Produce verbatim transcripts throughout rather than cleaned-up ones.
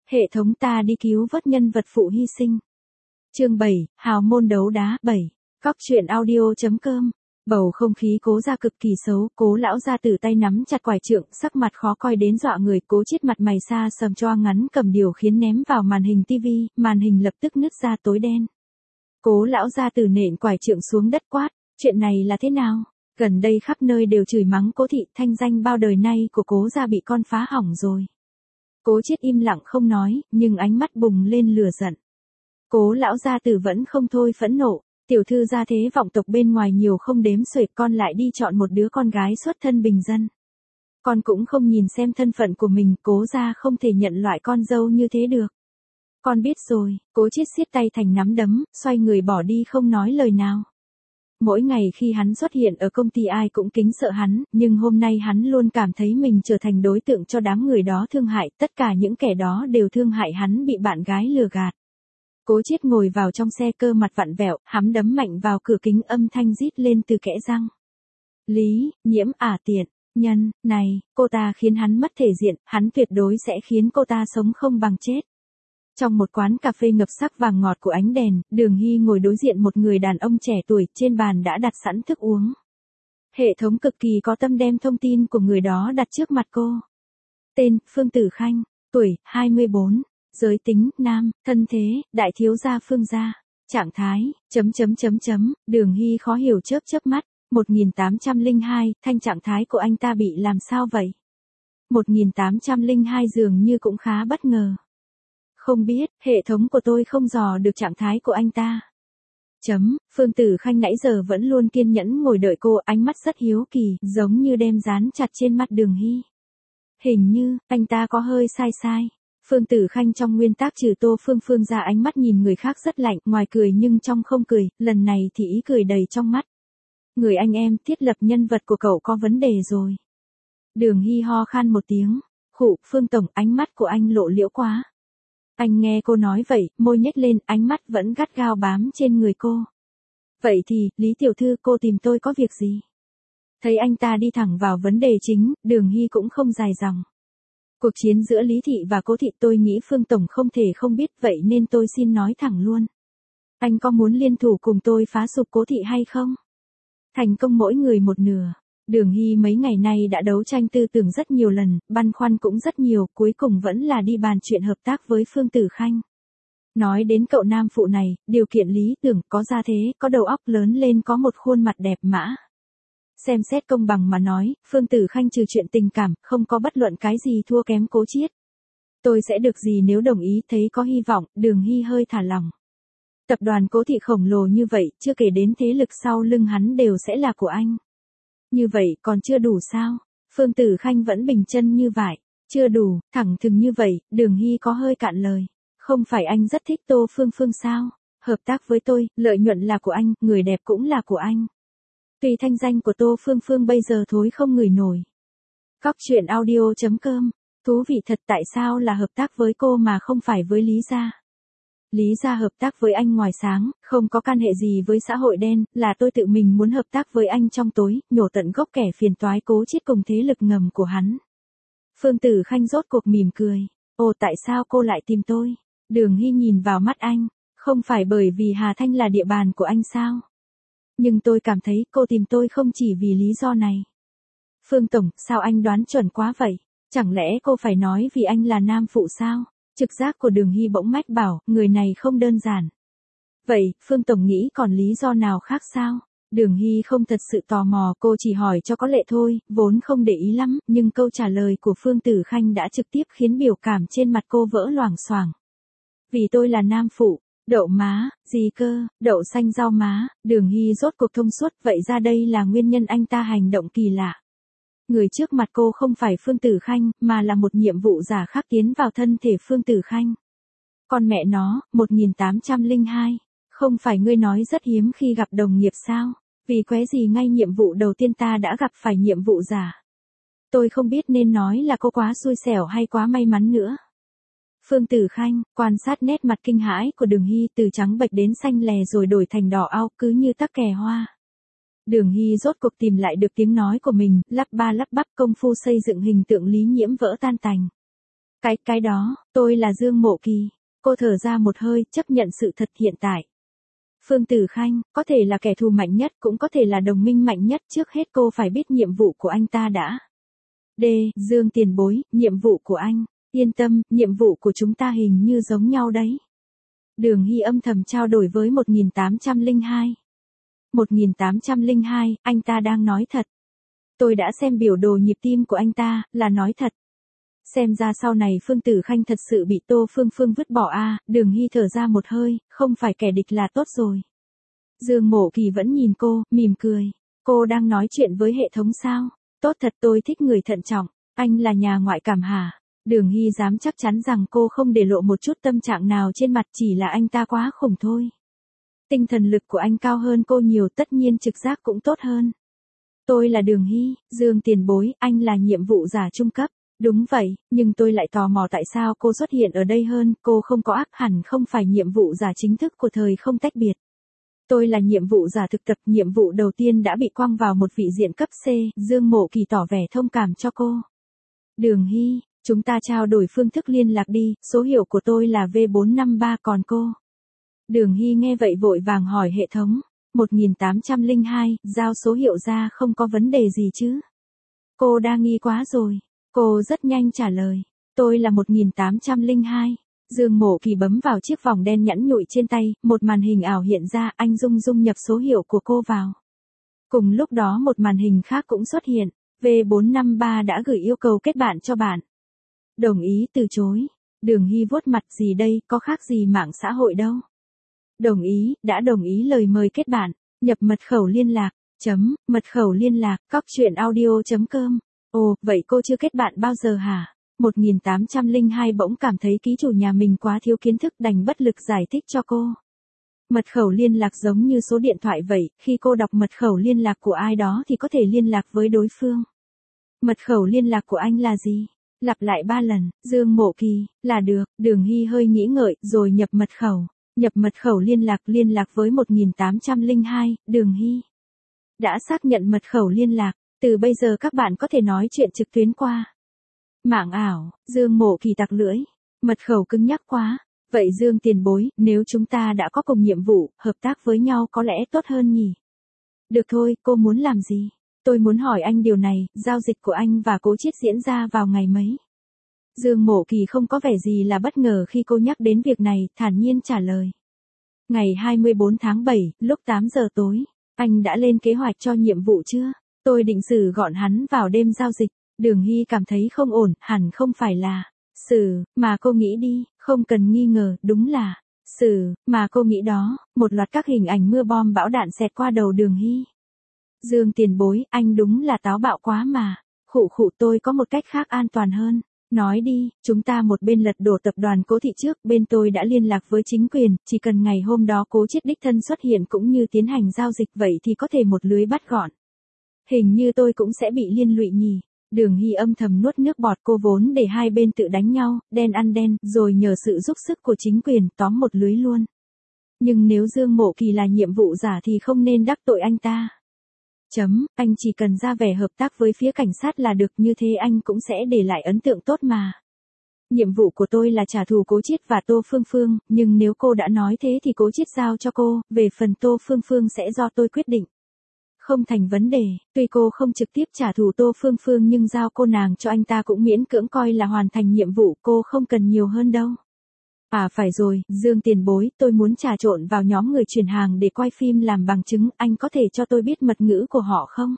Hệ thống ta đi cứu vớt nhân vật phụ hy sinh. Chương bảy, hào môn đấu đá. bảy. Góc truyện audio.com. Bầu không khí Cố gia cực kỳ xấu, Cố lão gia tử tay nắm chặt quải trượng, sắc mặt khó coi đến dọa người, Cố Chiết mặt mày xa sầm choa ngắn cầm điều khiển ném vào màn hình tivi, màn hình lập tức nứt ra tối đen. Cố lão gia tử nện quải trượng xuống đất quát, chuyện này là thế nào? Gần đây khắp nơi đều chửi mắng Cố thị, thanh danh bao đời nay của Cố gia bị con phá hỏng rồi. Cố Chiết im lặng không nói, nhưng ánh mắt bùng lên lửa giận. Cố lão gia tử vẫn không thôi phẫn nộ, tiểu thư gia thế vọng tộc bên ngoài nhiều không đếm xuể, con lại đi chọn một đứa con gái xuất thân bình dân. Con cũng không nhìn xem thân phận của mình, Cố gia không thể nhận loại con dâu như thế được. Con biết rồi. Cố Chiết siết tay thành nắm đấm, xoay người bỏ đi không nói lời nào. Mỗi ngày khi hắn xuất hiện ở công ty ai cũng kính sợ hắn, nhưng hôm nay hắn luôn cảm thấy mình trở thành đối tượng cho đám người đó thương hại, tất cả những kẻ đó đều thương hại hắn bị bạn gái lừa gạt. Cố Chiết ngồi vào trong xe cơ mặt vặn vẹo, hắn đấm mạnh vào cửa kính, âm thanh rít lên từ kẽ răng. Lý, Nhiễm ả tiện, nhân, này, cô ta khiến hắn mất thể diện, hắn tuyệt đối sẽ khiến cô ta sống không bằng chết. Trong một quán cà phê ngập sắc vàng ngọt của ánh đèn, Đường Hy ngồi đối diện một người đàn ông trẻ tuổi, trên bàn đã đặt sẵn thức uống. Hệ thống cực kỳ có tâm đem thông tin của người đó đặt trước mặt cô. Tên, Phương Tử Khanh, tuổi, hai mươi bốn, giới tính, nam, thân thế, đại thiếu gia Phương gia, trạng thái, chấm chấm chấm chấm, Đường Hy khó hiểu chớp chớp mắt, một nghìn tám trăm lẻ hai, thanh trạng thái của anh ta bị làm sao vậy? một nghìn tám trăm lẻ hai dường như cũng khá bất ngờ. Không biết, hệ thống của tôi không dò được trạng thái của anh ta. Chấm, Phương Tử Khanh nãy giờ vẫn luôn kiên nhẫn ngồi đợi cô, ánh mắt rất hiếu kỳ, giống như đem dán chặt trên mặt Đường Hy. Hình như, anh ta có hơi sai sai. Phương Tử Khanh trong nguyên tắc trừ Tô Phương Phương ra ánh mắt nhìn người khác rất lạnh, ngoài cười nhưng trong không cười, lần này thì ý cười đầy trong mắt. Người anh em thiết lập nhân vật của cậu có vấn đề rồi. Đường Hy ho khan một tiếng, khụ, Phương Tổng, ánh mắt của anh lộ liễu quá. Anh nghe cô nói vậy, môi nhếch lên, ánh mắt vẫn gắt gao bám trên người cô. Vậy thì, Lý tiểu thư, cô tìm tôi có việc gì? Thấy anh ta đi thẳng vào vấn đề chính, Đường Hy cũng không dài dòng. Cuộc chiến giữa Lý thị và Cố thị tôi nghĩ Phương Tổng không thể không biết, vậy nên tôi xin nói thẳng luôn. Anh có muốn liên thủ cùng tôi phá sụp Cố thị hay không? Thành công mỗi người một nửa. Đường Hy mấy ngày nay đã đấu tranh tư tưởng rất nhiều lần, băn khoăn cũng rất nhiều, cuối cùng vẫn là đi bàn chuyện hợp tác với Phương Tử Khanh. Nói đến cậu nam phụ này, điều kiện lý tưởng, có gia thế, có đầu óc lớn lên, có một khuôn mặt đẹp mã. Xem xét công bằng mà nói, Phương Tử Khanh trừ chuyện tình cảm, không có bất luận cái gì thua kém Cố Chiết. Tôi sẽ được gì nếu đồng ý, thấy có hy vọng, Đường Hy hơi thả lỏng. Tập đoàn Cố thị khổng lồ như vậy, chưa kể đến thế lực sau lưng hắn đều sẽ là của anh. Như vậy còn chưa đủ sao? Phương Tử Khanh vẫn bình chân như vải. Chưa đủ, thẳng thừng như vậy, Đường Hy có hơi cạn lời. Không phải anh rất thích Tô Phương Phương sao? Hợp tác với tôi, lợi nhuận là của anh, người đẹp cũng là của anh. Tuy thanh danh của Tô Phương Phương bây giờ thối không ngửi nổi. Góc truyện audio.com. Thú vị thật, tại sao là hợp tác với cô mà không phải với Lý gia? Lý gia hợp tác với anh ngoài sáng, không có can hệ gì với xã hội đen, là tôi tự mình muốn hợp tác với anh trong tối, nhổ tận gốc kẻ phiền toái Cố Chiết cùng thế lực ngầm của hắn. Phương Tử Khanh rốt cuộc mỉm cười. Ồ, tại sao cô lại tìm tôi? Đường Hy nhìn vào mắt anh. Không phải bởi vì Hà Thanh là địa bàn của anh sao? Nhưng tôi cảm thấy cô tìm tôi không chỉ vì lý do này. Phương Tổng, sao anh đoán chuẩn quá vậy? Chẳng lẽ cô phải nói vì anh là nam phụ sao? Trực giác của Đường Hy bỗng mách bảo, người này không đơn giản. Vậy, Phương Tổng nghĩ còn lý do nào khác sao? Đường Hy không thật sự tò mò, cô chỉ hỏi cho có lệ thôi, vốn không để ý lắm, nhưng câu trả lời của Phương Tử Khanh đã trực tiếp khiến biểu cảm trên mặt cô vỡ loảng xoảng. Vì tôi là nam phụ, đậu má, gì cơ, đậu xanh rau má, Đường Hy rốt cuộc thông suốt, vậy ra đây là nguyên nhân anh ta hành động kỳ lạ. Người trước mặt cô không phải Phương Tử Khanh, mà là một nhiệm vụ giả khác tiến vào thân thể Phương Tử Khanh. Con mẹ nó, một nghìn tám trăm lẻ hai. Không phải ngươi nói rất hiếm khi gặp đồng nghiệp sao? Vì qué gì ngay nhiệm vụ đầu tiên ta đã gặp phải nhiệm vụ giả. Tôi không biết nên nói là cô quá xui xẻo hay quá may mắn nữa. Phương Tử Khanh, quan sát nét mặt kinh hãi của Đường Hy từ trắng bệch đến xanh lè rồi đổi thành đỏ ao, cứ như tắc kè hoa. Đường Hy rốt cuộc tìm lại được tiếng nói của mình, lắp ba lắp bắp, công phu xây dựng hình tượng Lý Nhiễm vỡ tan tành. Cái, cái đó, tôi là Dương Mộ Kỳ. Cô thở ra một hơi, chấp nhận sự thật hiện tại. Phương Tử Khanh, có thể là kẻ thù mạnh nhất, cũng có thể là đồng minh mạnh nhất, trước hết cô phải biết nhiệm vụ của anh ta đã. D. Dương tiền bối, nhiệm vụ của anh. Yên tâm, nhiệm vụ của chúng ta hình như giống nhau đấy. Đường Hy âm thầm trao đổi với một nghìn tám trăm lẻ hai. một nghìn tám trăm lẻ hai, anh ta đang nói thật. Tôi đã xem biểu đồ nhịp tim của anh ta, là nói thật. Xem ra sau này Phương Tử Khanh thật sự bị Tô Phương Phương vứt bỏ a. À, Đường Hy thở ra một hơi, không phải kẻ địch là tốt rồi. Dương Mộ Kỳ vẫn nhìn cô, mỉm cười. Cô đang nói chuyện với hệ thống sao? Tốt thật, tôi thích người thận trọng. Anh là nhà ngoại cảm hả? Đường Hy dám chắc chắn rằng cô không để lộ một chút tâm trạng nào trên mặt, chỉ là anh ta quá khủng thôi. Tinh thần lực của anh cao hơn cô nhiều, tất nhiên trực giác cũng tốt hơn. Tôi là Đường Hy, Dương tiền bối, anh là nhiệm vụ giả trung cấp. Đúng vậy, nhưng tôi lại tò mò tại sao cô xuất hiện ở đây hơn, cô không có ác, hẳn không phải nhiệm vụ giả chính thức của thời không tách biệt. Tôi là nhiệm vụ giả thực tập, nhiệm vụ đầu tiên đã bị quăng vào một vị diện cấp C, Dương Mộ Kỳ tỏ vẻ thông cảm cho cô. Đường Hy, chúng ta trao đổi phương thức liên lạc đi, số hiệu của tôi là V bốn năm ba, còn cô? Đường Hy nghe vậy vội vàng hỏi hệ thống. một nghìn tám trăm lẻ hai, giao số hiệu ra, không có vấn đề gì chứ? Cô đa nghi quá rồi. Cô rất nhanh trả lời. Tôi là một nghìn tám trăm lẻ hai. Dương Mộ Kỳ bấm vào chiếc vòng đen nhẵn nhụi trên tay, một màn hình ảo hiện ra, anh dung dung nhập số hiệu của cô vào. Cùng lúc đó một màn hình khác cũng xuất hiện. V bốn năm ba đã gửi yêu cầu kết bạn cho bạn. Đồng ý từ chối. Đường Hy vuốt mặt, gì đây, có khác gì mạng xã hội đâu. Đồng ý, đã đồng ý lời mời kết bạn. Nhập mật khẩu liên lạc. Chấm, mật khẩu liên lạc, cóc truyện audio chấm com. Ồ, vậy cô chưa kết bạn bao giờ hả? một nghìn tám trăm lẻ hai bỗng cảm thấy ký chủ nhà mình quá thiếu kiến thức, đành bất lực giải thích cho cô. Mật khẩu liên lạc giống như số điện thoại vậy, khi cô đọc mật khẩu liên lạc của ai đó thì có thể liên lạc với đối phương. Mật khẩu liên lạc của anh là gì? Lặp lại ba lần, Dương Mộ Kỳ, là được. Đường Hy hơi nghĩ ngợi, rồi nhập mật khẩu. Nhập mật khẩu liên lạc, liên lạc với một nghìn tám trăm lẻ hai, Đường Hy. Đã xác nhận mật khẩu liên lạc, từ bây giờ các bạn có thể nói chuyện trực tuyến qua mạng ảo. Dương Mộ Kỳ tặc lưỡi. Mật khẩu cứng nhắc quá. Vậy Dương tiền bối, nếu chúng ta đã có cùng nhiệm vụ, hợp tác với nhau có lẽ tốt hơn nhỉ? Được thôi, cô muốn làm gì? Tôi muốn hỏi anh điều này, giao dịch của anh và Cố Chiết diễn ra vào ngày mấy? Dương Mộ Kỳ không có vẻ gì là bất ngờ khi cô nhắc đến việc này, thản nhiên trả lời. Ngày hai mươi bốn tháng bảy, lúc tám giờ tối, anh đã lên kế hoạch cho nhiệm vụ chưa? Tôi định xử gọn hắn vào đêm giao dịch. Đường Hy cảm thấy không ổn, hẳn không phải là xử, mà cô nghĩ đi, không cần nghi ngờ, đúng là xử, mà cô nghĩ đó. Một loạt các hình ảnh mưa bom bão đạn xẹt qua đầu Đường Hy. Dương tiền bối, anh đúng là táo bạo quá mà. Khụ khụ, tôi có một cách khác an toàn hơn. Nói đi, chúng ta một bên lật đổ tập đoàn Cố Thị trước, bên tôi đã liên lạc với chính quyền, chỉ cần ngày hôm đó Cố Chiết đích thân xuất hiện cũng như tiến hành giao dịch, vậy thì có thể một lưới bắt gọn. Hình như tôi cũng sẽ bị liên lụy nhỉ. Đường Hy âm thầm nuốt nước bọt, cô vốn để hai bên tự đánh nhau, đen ăn đen, rồi nhờ sự giúp sức của chính quyền tóm một lưới luôn. Nhưng nếu Dương Mộ Kỳ là nhiệm vụ giả thì không nên đắc tội anh ta. Chấm, anh chỉ cần ra vẻ hợp tác với phía cảnh sát là được, như thế anh cũng sẽ để lại ấn tượng tốt mà. Nhiệm vụ của tôi là trả thù Cố Chiết và Tô Phương Phương, nhưng nếu cô đã nói thế thì Cố Chiết giao cho cô, về phần Tô Phương Phương sẽ do tôi quyết định. Không thành vấn đề, tuy cô không trực tiếp trả thù Tô Phương Phương nhưng giao cô nàng cho anh ta cũng miễn cưỡng coi là hoàn thành nhiệm vụ, cô không cần nhiều hơn đâu. À phải rồi, Dương tiền bối, tôi muốn trà trộn vào nhóm người chuyển hàng để quay phim làm bằng chứng, anh có thể cho tôi biết mật ngữ của họ không?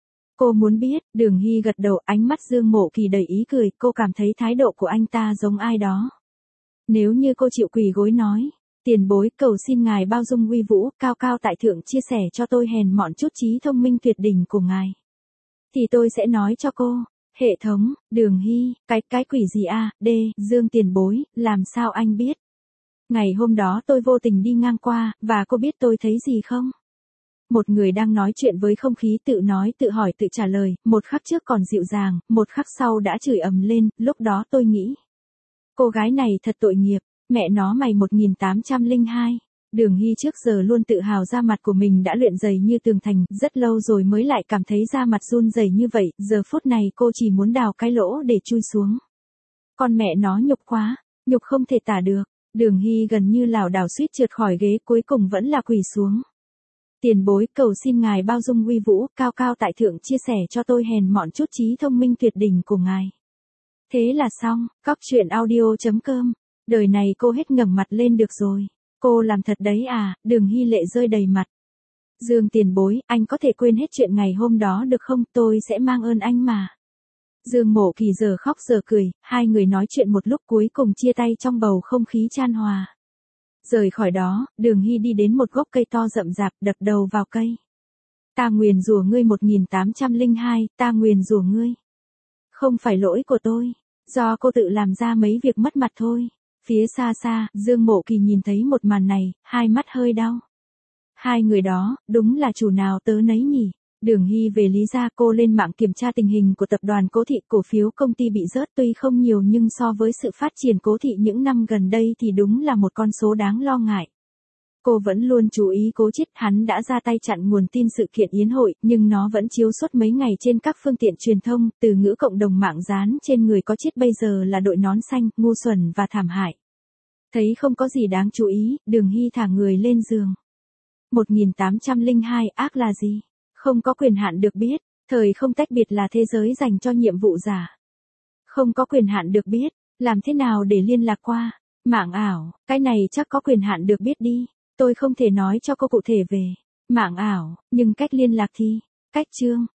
Cô muốn biết, Đường Hy gật đầu, ánh mắt Dương Mộ Kỳ đầy ý cười, cô cảm thấy thái độ của anh ta giống ai đó. Nếu như cô chịu quỳ gối nói, tiền bối, cầu xin ngài bao dung uy vũ, cao cao tại thượng chia sẻ cho tôi hèn mọn chút trí thông minh tuyệt đỉnh của ngài, thì tôi sẽ nói cho cô. Hệ thống, Đường Hy, cái, cái quỷ gì a? D, Dương tiền bối, làm sao anh biết? Ngày hôm đó tôi vô tình đi ngang qua, và cô biết tôi thấy gì không? Một người đang nói chuyện với không khí, tự nói tự hỏi tự trả lời, một khắc trước còn dịu dàng, một khắc sau đã chửi ầm lên, lúc đó tôi nghĩ. Cô gái này thật tội nghiệp, mẹ nó mày một nghìn tám trăm lẻ hai. Đường Hy trước giờ luôn tự hào da mặt của mình đã luyện dày như tường thành, rất lâu rồi mới lại cảm thấy da mặt run rẩy như vậy, giờ phút này cô chỉ muốn đào cái lỗ để chui xuống. Con mẹ nó nhục quá, nhục không thể tả được. Đường Hy gần như lảo đảo suýt trượt khỏi ghế, cuối cùng vẫn là quỳ xuống. Tiền bối, cầu xin ngài bao dung uy vũ, cao cao tại thượng chia sẻ cho tôi hèn mọn chút trí thông minh tuyệt đỉnh của ngài. Thế là xong, cóc truyện audio chấm com. Đời này cô hết ngẩng mặt lên được rồi. Cô làm thật đấy à? Đường Hy lệ rơi đầy mặt. Dương tiền bối, anh có thể quên hết chuyện ngày hôm đó được không? Tôi sẽ mang ơn anh mà. Dương Mộ Kỳ giờ khóc giờ cười, hai người nói chuyện một lúc cuối cùng chia tay trong bầu không khí chan hòa. Rời khỏi đó, Đường Hy đi đến một gốc cây to rậm rạp, đập đầu vào cây. Ta nguyền rủa ngươi một nghìn tám trăm lẻ hai, ta nguyền rủa ngươi. Không phải lỗi của tôi, do cô tự làm ra mấy việc mất mặt thôi. Phía xa xa, Dương Mộ Kỳ nhìn thấy một màn này, hai mắt hơi đau. Hai người đó, đúng là chủ nào tớ nấy nhỉ. Đường Hy về Lý gia, cô lên mạng kiểm tra tình hình của tập đoàn Cố Thị, cổ phiếu công ty bị rớt tuy không nhiều nhưng so với sự phát triển Cố Thị những năm gần đây thì đúng là một con số đáng lo ngại. Cô vẫn luôn chú ý Cố Chiết, hắn đã ra tay chặn nguồn tin sự kiện yến hội, nhưng nó vẫn chiếu suốt mấy ngày trên các phương tiện truyền thông, từ ngữ cộng đồng mạng dán trên người Có Chiết bây giờ là đội nón xanh, ngu xuẩn và thảm hại. Thấy không có gì đáng chú ý, Đường Hy thả người lên giường. một nghìn tám trăm lẻ hai, ác là gì? Không có quyền hạn được biết, thời không tách biệt là thế giới dành cho nhiệm vụ giả. Không có quyền hạn được biết, làm thế nào để liên lạc qua mạng ảo, cái này chắc có quyền hạn được biết đi. Tôi không thể nói cho cô cụ thể về mạng ảo, nhưng cách liên lạc thì, cách chương.